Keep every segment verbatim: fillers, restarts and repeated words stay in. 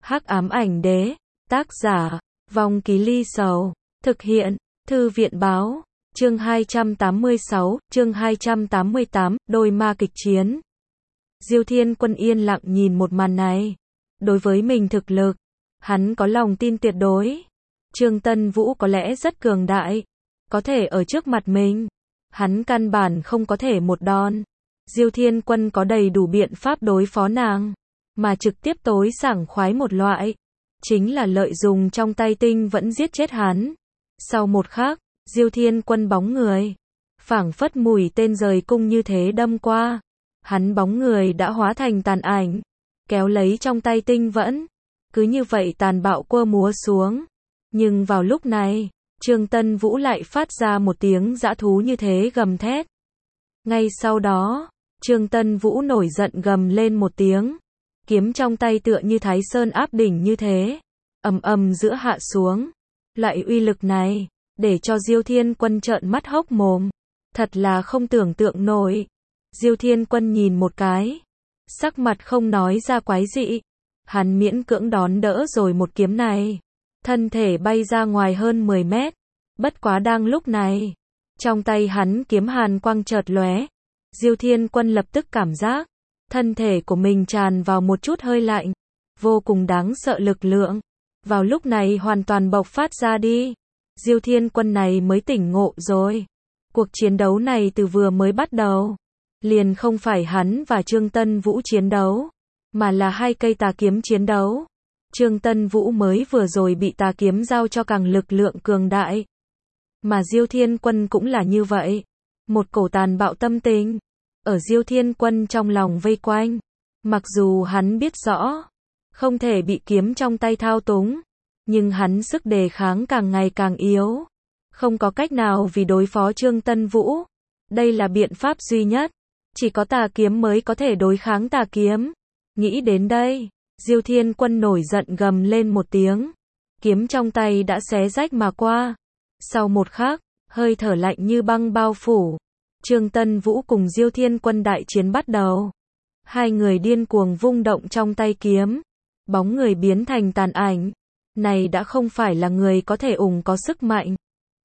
Hắc ám ảnh đế, tác giả, Vong Ký Ly Sầu, thực hiện, Thư viện báo, chương hai trăm tám mươi sáu, chương hai trăm tám mươi tám, đôi ma kịch chiến. Diêu Thiên Quân yên lặng nhìn một màn này. Đối với mình thực lực, hắn có lòng tin tuyệt đối. Trương Tân Vũ có lẽ rất cường đại, có thể ở trước mặt mình, hắn căn bản không có thể một đòn. Diêu Thiên Quân có đầy đủ biện pháp đối phó nàng, mà trực tiếp tối sảng khoái một loại, chính là lợi dụng trong tay tinh vẫn giết chết hắn. Sau một khắc, Diêu Thiên Quân bóng người, phảng phất mũi tên rời cung như thế đâm qua, hắn bóng người đã hóa thành tàn ảnh, kéo lấy trong tay tinh vẫn, cứ như vậy tàn bạo quơ múa xuống. Nhưng vào lúc này, Trương Tân Vũ lại phát ra một tiếng dã thú như thế gầm thét. Ngay sau đó, Trương Tân Vũ nổi giận gầm lên một tiếng, kiếm trong tay tựa như Thái Sơn áp đỉnh như thế, ầm ầm giữa hạ xuống. Loại uy lực này, để cho Diêu Thiên Quân trợn mắt hốc mồm, thật là không tưởng tượng nổi. Diêu Thiên Quân nhìn một cái, sắc mặt không nói ra quái dị, hắn miễn cưỡng đón đỡ rồi một kiếm này, thân thể bay ra ngoài hơn mười mét. Bất quá đang lúc này, trong tay hắn kiếm hàn quang chợt lóe, Diêu Thiên Quân lập tức cảm giác thân thể của mình tràn vào một chút hơi lạnh, vô cùng đáng sợ lực lượng, vào lúc này hoàn toàn bộc phát ra đi. Diêu Thiên Quân này mới tỉnh ngộ rồi, cuộc chiến đấu này từ vừa mới bắt đầu, liền không phải hắn và Trương Tân Vũ chiến đấu, mà là hai cây tà kiếm chiến đấu. Trương Tân Vũ mới vừa rồi bị tà kiếm giao cho càng lực lượng cường đại, mà Diêu Thiên Quân cũng là như vậy, một cổ tàn bạo tâm tình ở Diêu Thiên Quân trong lòng vây quanh. Mặc dù hắn biết rõ không thể bị kiếm trong tay thao túng, nhưng hắn sức đề kháng càng ngày càng yếu, không có cách nào vì đối phó Trương Tân Vũ. Đây là biện pháp duy nhất, chỉ có tà kiếm mới có thể đối kháng tà kiếm. Nghĩ đến đây, Diêu Thiên Quân nổi giận gầm lên một tiếng, kiếm trong tay đã xé rách mà qua. Sau một khắc, hơi thở lạnh như băng bao phủ. Trương Tân Vũ cùng Diêu Thiên Quân đại chiến bắt đầu. Hai người điên cuồng vung động trong tay kiếm, bóng người biến thành tàn ảnh. Này đã không phải là người có thể ủng có sức mạnh.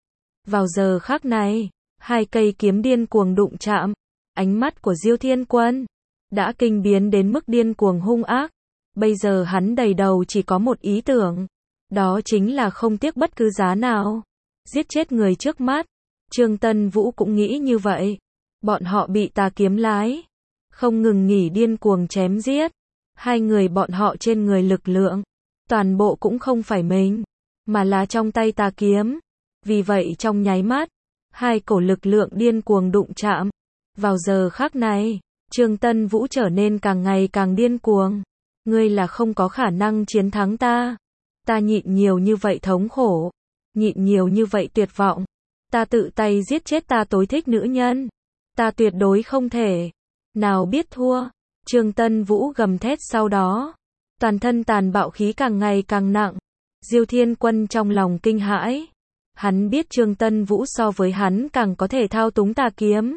Vào giờ khắc này, hai cây kiếm điên cuồng đụng chạm, ánh mắt của Diêu Thiên Quân đã kinh biến đến mức điên cuồng hung ác. Bây giờ hắn đầy đầu chỉ có một ý tưởng, đó chính là không tiếc bất cứ giá nào giết chết người trước mắt. Trương Tân Vũ cũng nghĩ như vậy, bọn họ bị tà kiếm lái, không ngừng nghỉ điên cuồng chém giết. Hai người bọn họ trên người lực lượng, toàn bộ cũng không phải mình, mà là trong tay tà kiếm. Vì vậy trong nháy mắt, hai cổ lực lượng điên cuồng đụng chạm. Vào giờ khắc này, Trương Tân Vũ trở nên càng ngày càng điên cuồng. Ngươi là không có khả năng chiến thắng ta. Ta nhịn nhiều như vậy thống khổ, nhịn nhiều như vậy tuyệt vọng, ta tự tay giết chết ta tối thích nữ nhân, ta tuyệt đối không thể nào biết thua. Trương Tân Vũ gầm thét, sau đó toàn thân tàn bạo khí càng ngày càng nặng. Diêu Thiên Quân trong lòng kinh hãi, hắn biết Trương Tân Vũ so với hắn càng có thể thao túng tà kiếm,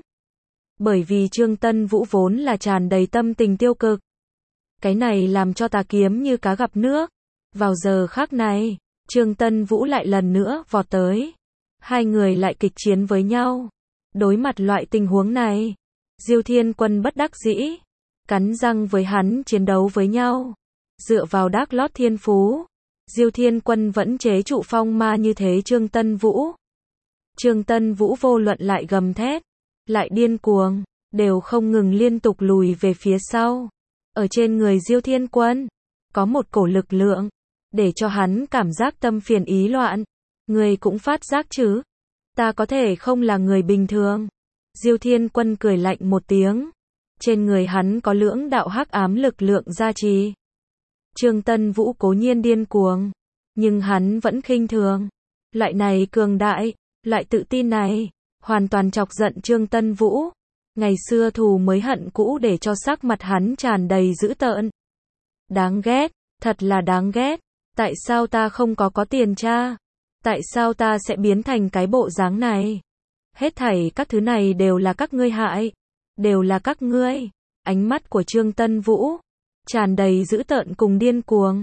bởi vì Trương Tân Vũ vốn là tràn đầy tâm tình tiêu cực. Cái này làm cho tà kiếm như cá gặp nước. Vào giờ khắc này, Trương Tân Vũ lại lần nữa vọt tới, hai người lại kịch chiến với nhau. Đối mặt loại tình huống này, Diêu Thiên Quân bất đắc dĩ, cắn răng với hắn chiến đấu với nhau. Dựa vào đác lót thiên phú, Diêu Thiên Quân vẫn chế trụ phong ma như thế Trương Tân Vũ. Trương Tân Vũ vô luận lại gầm thét, lại điên cuồng, đều không ngừng liên tục lùi về phía sau. Ở trên người Diêu Thiên Quân, có một cổ lực lượng, để cho hắn cảm giác tâm phiền ý loạn. Người cũng phát giác chứ? Ta có thể không là người bình thường. Diêu Thiên Quân cười lạnh một tiếng. Trên người hắn có lưỡng đạo hắc ám lực lượng gia trì. Trương Tân Vũ cố nhiên điên cuồng, nhưng hắn vẫn khinh thường. Loại này cường đại, loại tự tin này, hoàn toàn chọc giận Trương Tân Vũ. Ngày xưa thù mới hận cũ để cho sắc mặt hắn tràn đầy dữ tợn. Đáng ghét, thật là đáng ghét. Tại sao ta không có có tiền cha? Tại sao ta sẽ biến thành cái bộ dáng này? Hết thảy các thứ này đều là các ngươi hại. Đều là các ngươi. Ánh mắt của Trương Tân Vũ tràn đầy dữ tợn cùng điên cuồng.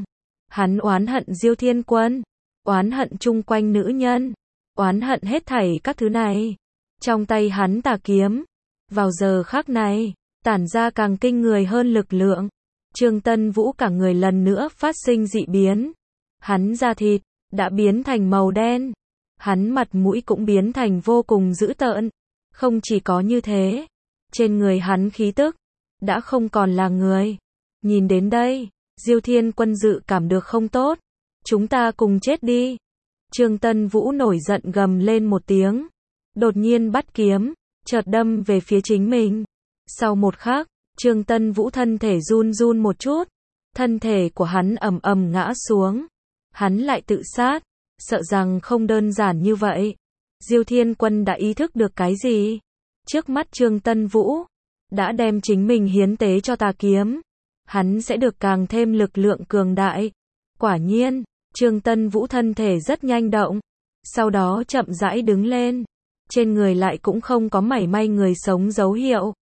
Hắn oán hận Diêu Thiên Quân, oán hận chung quanh nữ nhân, oán hận hết thảy các thứ này. Trong tay hắn tà kiếm, vào giờ khắc này, tản ra càng kinh người hơn lực lượng. Trương Tân Vũ cả người lần nữa phát sinh dị biến. Hắn da thịt đã biến thành màu đen, hắn mặt mũi cũng biến thành vô cùng dữ tợn. Không chỉ có như thế, trên người hắn khí tức đã không còn là người. Nhìn đến đây, Diêu Thiên Quân dự cảm được không tốt. Chúng ta cùng chết đi. Trương Tân Vũ nổi giận gầm lên một tiếng, đột nhiên bắt kiếm, chợt đâm về phía chính mình. Sau một khắc, Trương Tân Vũ thân thể run run một chút, thân thể của hắn ầm ầm ngã xuống. Hắn lại tự sát, sợ rằng không đơn giản như vậy. Diêu Thiên Quân đã ý thức được cái gì? Trước mắt Trương Tân Vũ đã đem chính mình hiến tế cho tà kiếm, hắn sẽ được càng thêm lực lượng cường đại. Quả nhiên, Trương Tân Vũ thân thể rất nhanh động, sau đó chậm rãi đứng lên, trên người lại cũng không có mảy may người sống dấu hiệu.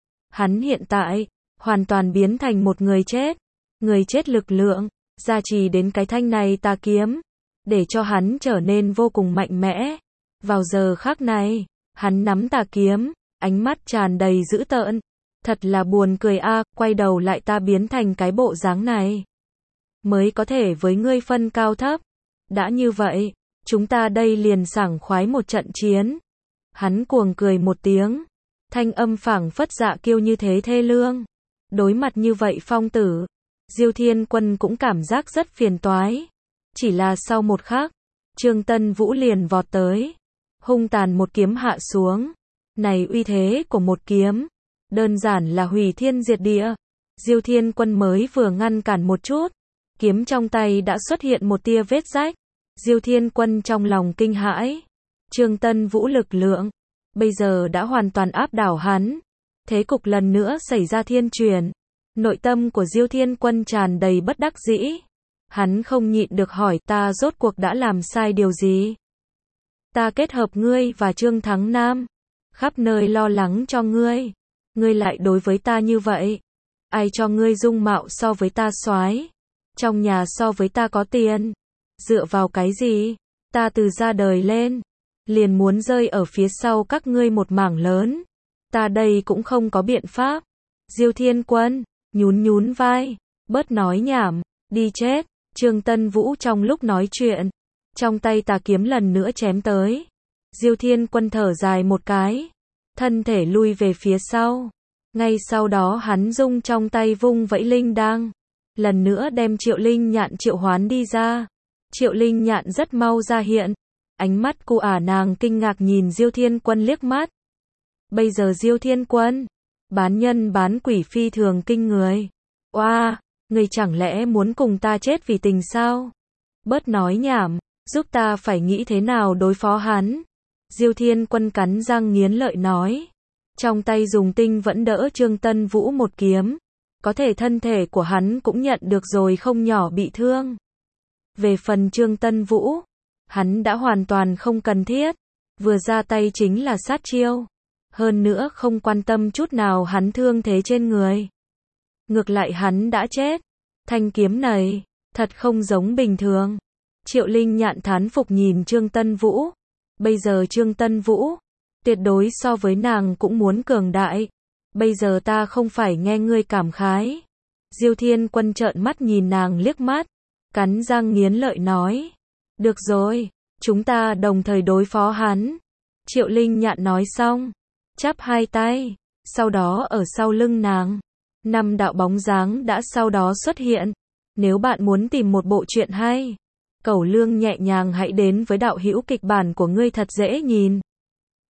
Hắn hiện tại hoàn toàn biến thành một người chết, người chết lực lượng gia trì đến cái thanh này tà kiếm, để cho hắn trở nên vô cùng mạnh mẽ. Vào giờ khắc này, hắn nắm tà kiếm, ánh mắt tràn đầy dữ tợn. Thật là buồn cười a, à, quay đầu lại ta biến thành cái bộ dáng này, mới có thể với ngươi phân cao thấp. Đã như vậy, chúng ta đây liền sảng khoái một trận chiến. Hắn cuồng cười một tiếng, thanh âm phảng phất dạ kiêu như thế thê lương. Đối mặt như vậy phong tử, Diêu Thiên Quân cũng cảm giác rất phiền toái. Chỉ là sau một khắc, Trương Tân Vũ liền vọt tới, hung tàn một kiếm hạ xuống. Này uy thế của một kiếm, đơn giản là hủy thiên diệt địa. Diêu Thiên Quân mới vừa ngăn cản một chút, kiếm trong tay đã xuất hiện một tia vết rách. Diêu Thiên Quân trong lòng kinh hãi. Trương Tân Vũ lực lượng bây giờ đã hoàn toàn áp đảo hắn. Thế cục lần nữa xảy ra thiên chuyển. Nội tâm của Diêu Thiên Quân tràn đầy bất đắc dĩ. Hắn không nhịn được hỏi, ta rốt cuộc đã làm sai điều gì? Ta kết hợp ngươi và Trương Thắng Nam, khắp nơi lo lắng cho ngươi, ngươi lại đối với ta như vậy. Ai cho ngươi dung mạo so với ta soái, trong nhà so với ta có tiền? Dựa vào cái gì? Ta từ ra đời lên, liền muốn rơi ở phía sau các ngươi một mảng lớn. Ta đây cũng không có biện pháp. Diêu Thiên Quân nhún nhún vai, bớt nói nhảm, đi chết. Trương Tân Vũ trong lúc nói chuyện, trong tay tà kiếm lần nữa chém tới. Diêu Thiên Quân thở dài một cái, thân thể lui về phía sau. Ngay sau đó hắn dung trong tay vung vẫy linh đăng, lần nữa đem Triệu Linh Nhạn triệu hoán đi ra. Triệu Linh Nhạn rất mau ra hiện, ánh mắt cu ả nàng kinh ngạc nhìn Diêu Thiên Quân liếc mắt. Bây giờ Diêu Thiên Quân, bán nhân bán quỷ phi thường kinh người. Oa, wow, người chẳng lẽ muốn cùng ta chết vì tình sao? Bớt nói nhảm, giúp ta phải nghĩ thế nào đối phó hắn. Diêu Thiên Quân cắn răng nghiến lợi nói, trong tay dùng tinh vẫn đỡ Trương Tân Vũ một kiếm, có thể thân thể của hắn cũng nhận được rồi không nhỏ bị thương. Về phần Trương Tân Vũ, hắn đã hoàn toàn không cần thiết, vừa ra tay chính là sát chiêu, hơn nữa không quan tâm chút nào hắn thương thế trên người. Ngược lại hắn đã chết, thanh kiếm này thật không giống bình thường. Triệu Linh Nhạn thán phục nhìn Trương Tân Vũ, bây giờ Trương Tân Vũ tuyệt đối so với nàng cũng muốn cường đại. Bây giờ ta không phải nghe ngươi cảm khái. Diêu Thiên Quân trợn mắt nhìn nàng liếc mắt, cắn răng nghiến lợi nói, được rồi, chúng ta đồng thời đối phó hắn. Triệu Linh Nhạn nói xong, chắp hai tay, sau đó ở sau lưng nàng, năm đạo bóng dáng đã sau đó xuất hiện. Nếu bạn muốn tìm một bộ truyện hay, cẩu lương nhẹ nhàng hãy đến với đạo hữu kịch bản của ngươi thật dễ nhìn.